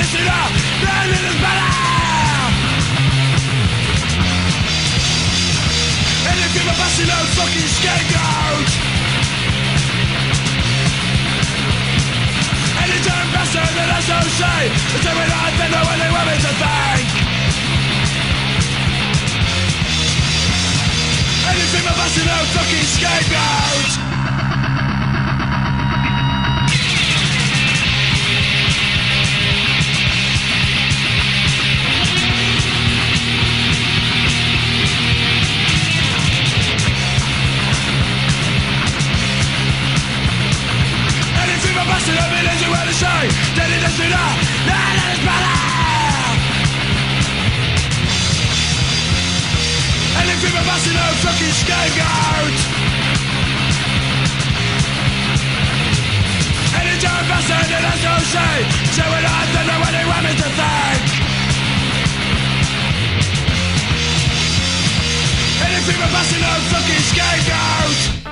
sinner, then it is better. And if you're a busty no fucking scapegoat, and you turn faster than I so say, it's every night they know what they want me to think. And if you're a busty no fucking scapegoat, busted up, it is you want to say that it is enough, that it is better. And if you're a busted up fucking scapegoat, and it's your bastard that has no say, so it I don't know what they want me to think. And if you're a busted up fucking scapegoat,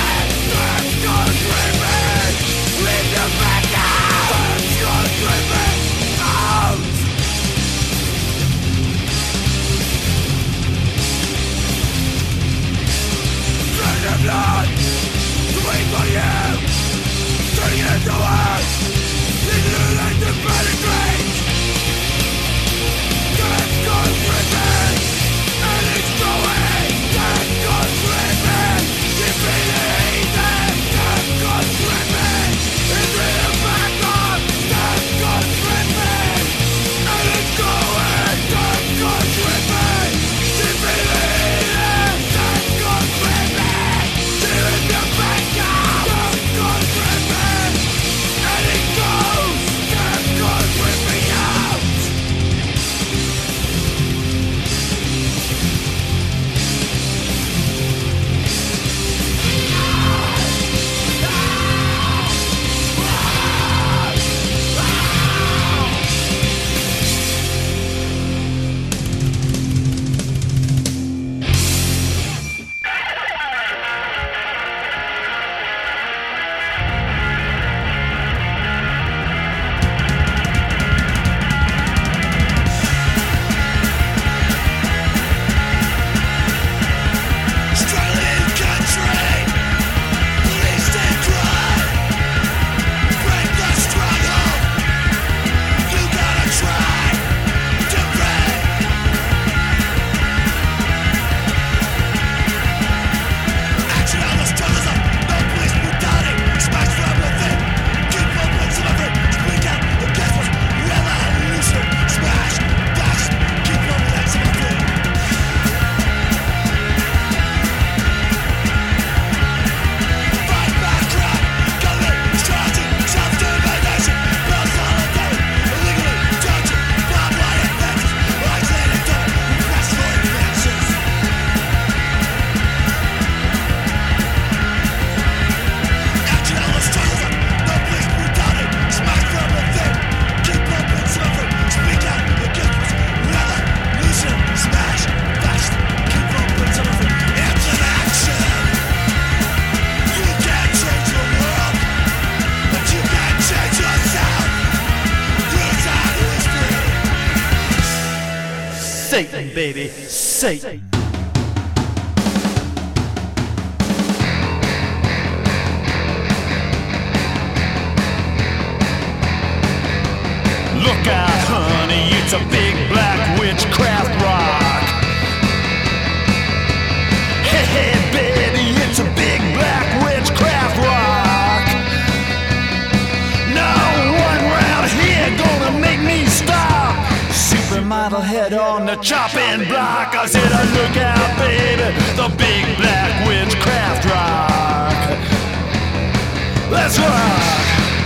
Back out! Satan, baby, Satan. Look out, honey, it's a big black witchcraft rock. Hey, hey, baby, it's a big black witchcraft rock. No one round here gonna make me stop. Supermodel head on the chopping block. I said, look out, baby, the big black witchcraft rock. Let's rock.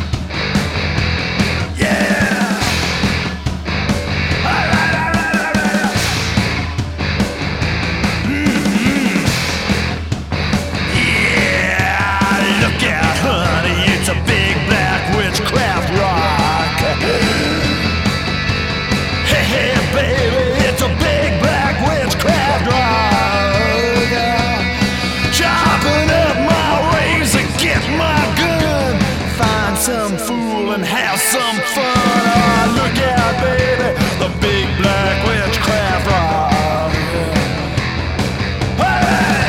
Some fool and have some fun. Oh, look out, baby, the big black witchcraft rock. Hey!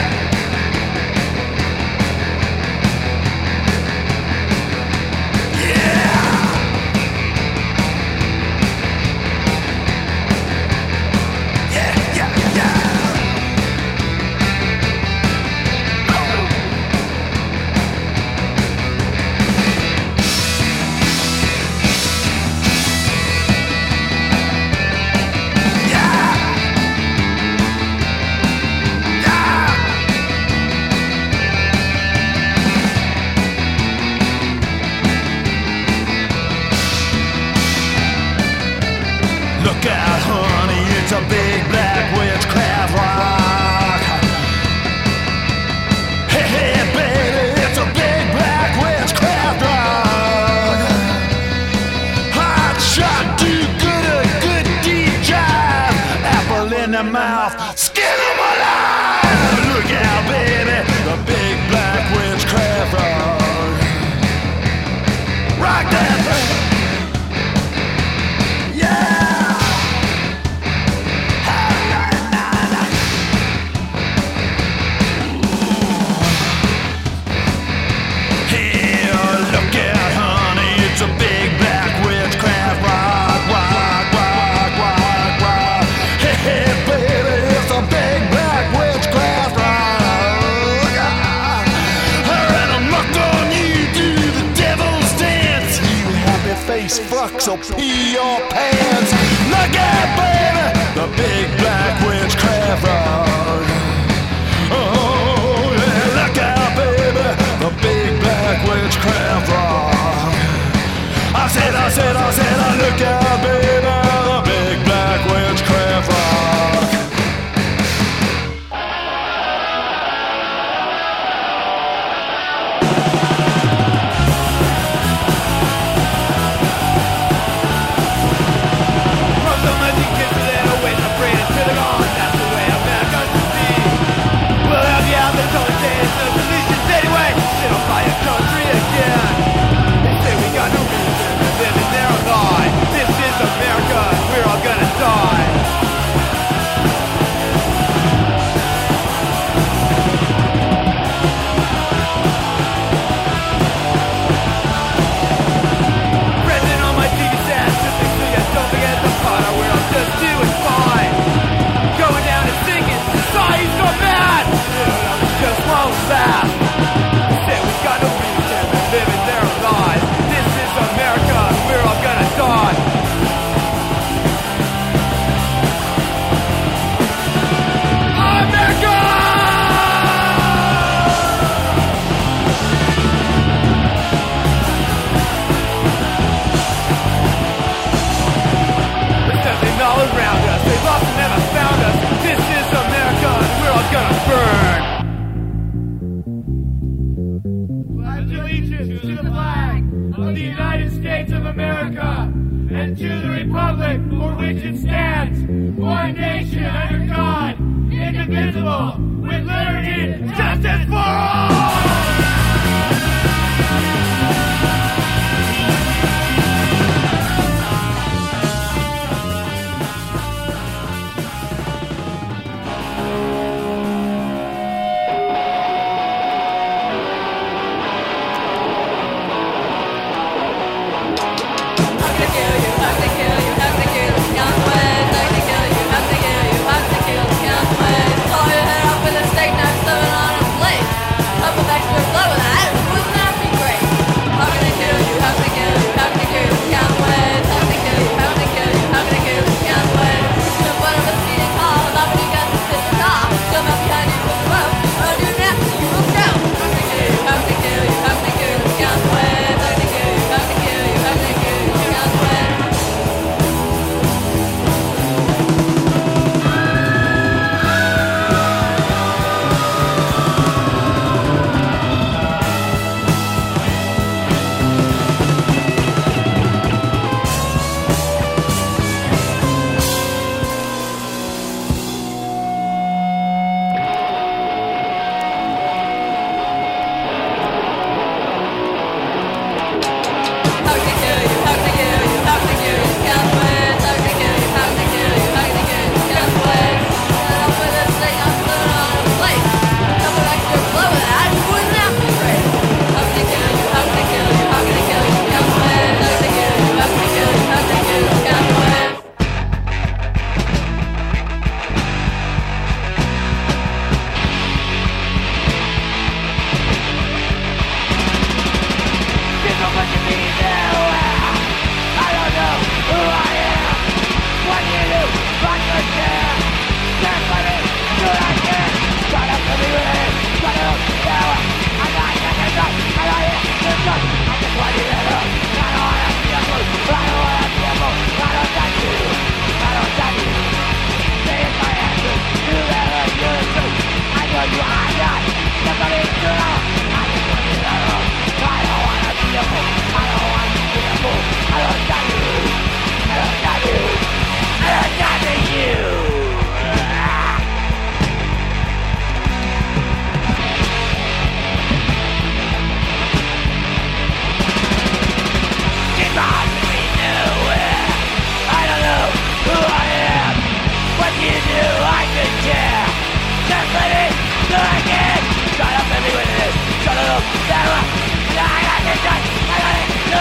Yeah! Yeah, yeah, yeah. Look out, honey, it's a big black witchcraft rock. Hey, hey, baby, it's a big black witchcraft rock. Hot shot, do good deep jive. Apple in the mouth, skin 'em alive. Look out, baby, the big black witchcraft rock. Rock that thing. Yeah! Face fuck, so pee your pants. Look out, baby, the big black witchcraft rock. Oh, yeah, look out, baby, the big black witchcraft rock. I said, look out, baby, the big black witchcraft rock. And to the republic for which it stands, one nation under God, indivisible, with liberty and justice for all!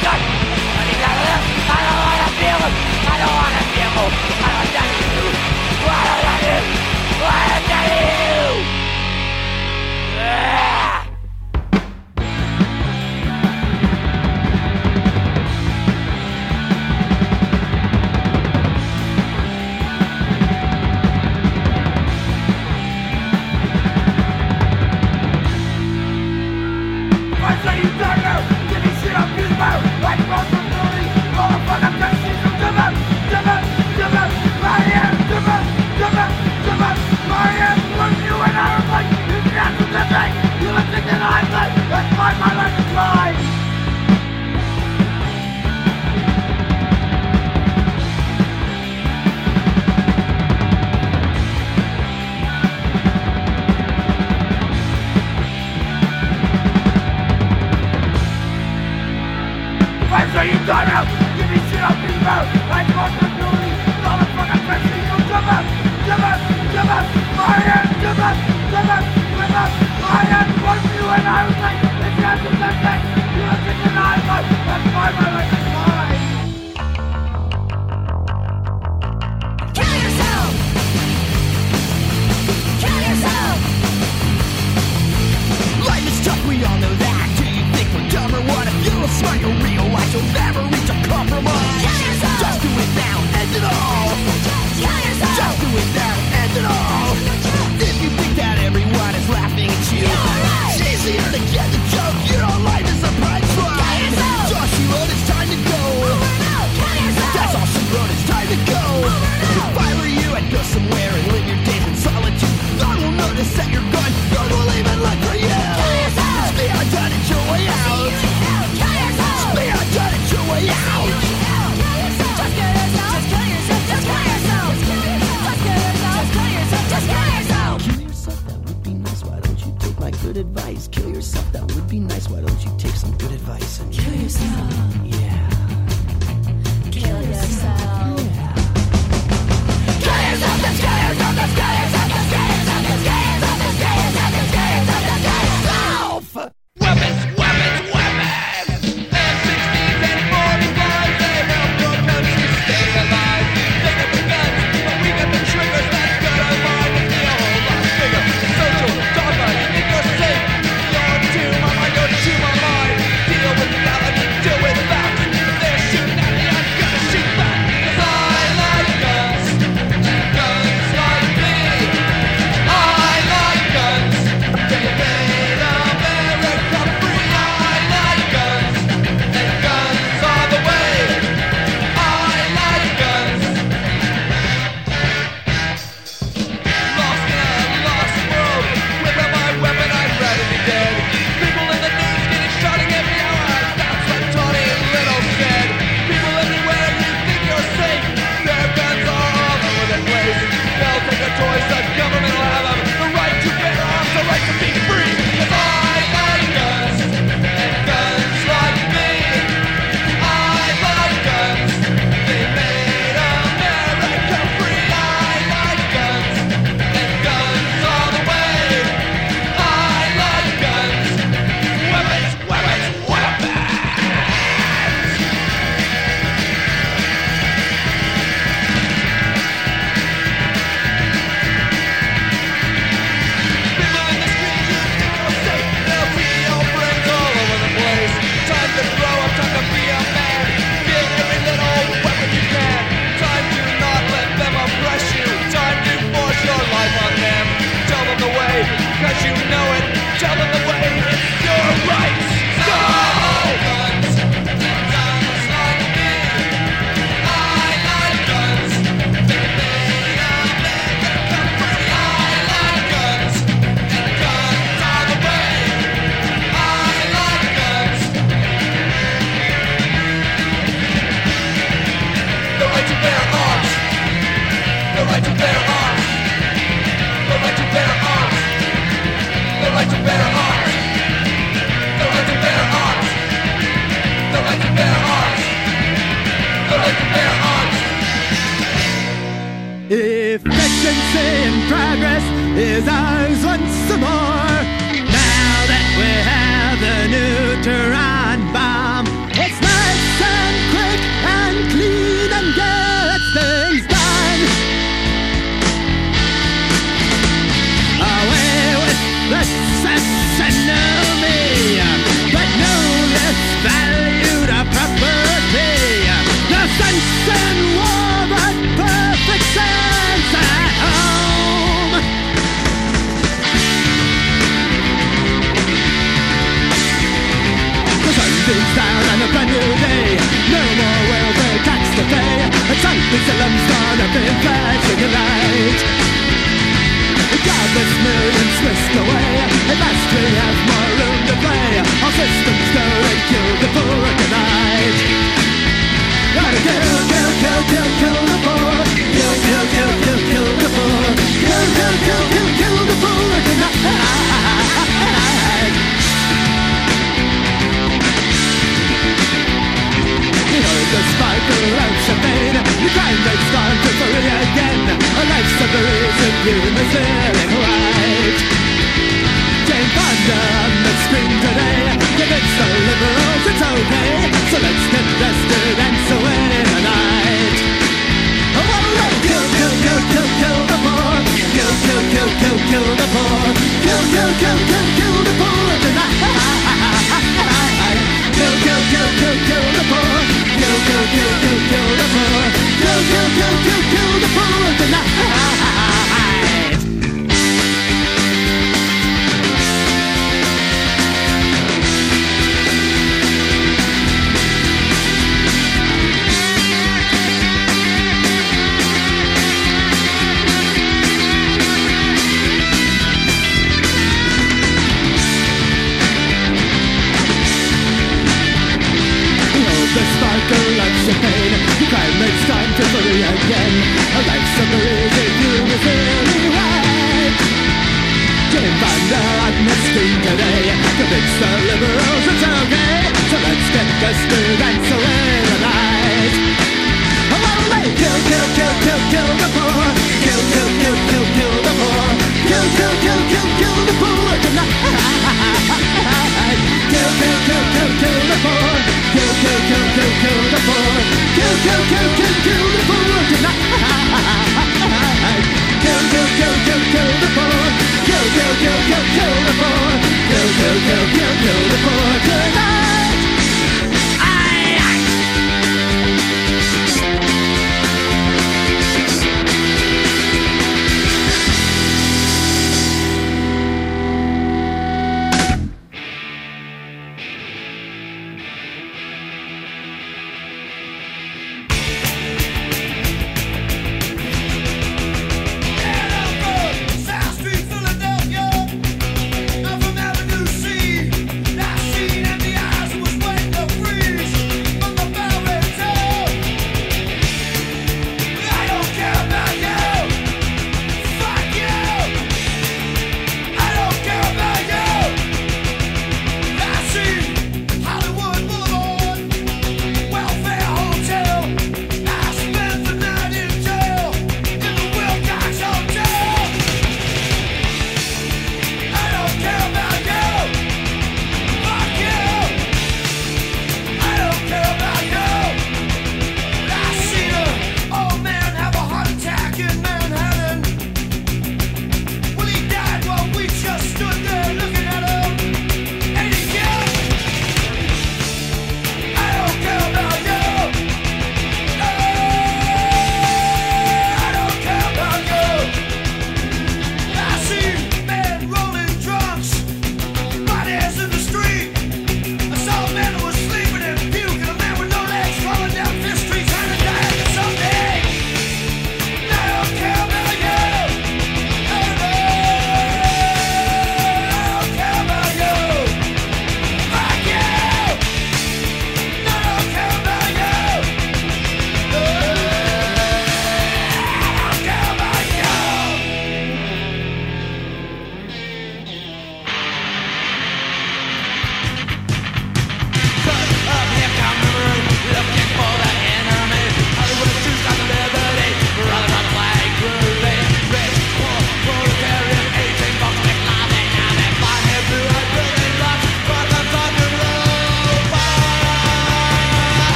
If efficiency and progress is ours once more, now that we have the neutron bomb, it's nice on a big flashing light. Countless millions whisked away. At last we have more room to play. All systems go and kill the poor tonight. Gotta kill, kill, kill, kill, kill the poor. Kill, kill, kill, kill, kill the poor. Kill, kill, kill, kill, kill the poor tonight. You heard the sparkle of champagne. You crime rate's gone to free again. A life's a reason you miss it right. Jane Fonda on the screen today. Convince the liberals it's okay. So let's get vested and so in the night. Oh, kill, kill, kill, kill, kill the poor. Kill, kill, kill, kill, kill the poor. Kill, kill, kill, kill, kill the poor tonight. Kill, kill, kill, kill, kill the poor. Kill, kill, kill, kill, kill the poor. Kill, kill, kill, kill, kill the poor tonight. The sparkle of champagne. The crime makes time to free again. A life's a breathing you is really right. Jane Fonda on the screen today. Convince the liberals it's okay. So let's get vested and so in the night. Oh, they kill, kill, kill, kill, kill the poor. Kill, kill, kill, kill, kill the poor. Kill, kill, kill, kill, kill the poor tonight. Kill, kill, kill, kill, kill the poor. Kill, kill, kill, kill, kill the poor. Kill, kill, kill, kill, kill the poor tonight. Kill, kill, kill, kill, kill the poor. Kill, kill, kill, kill, kill the poor. Kill, kill, kill, kill, kill the poor.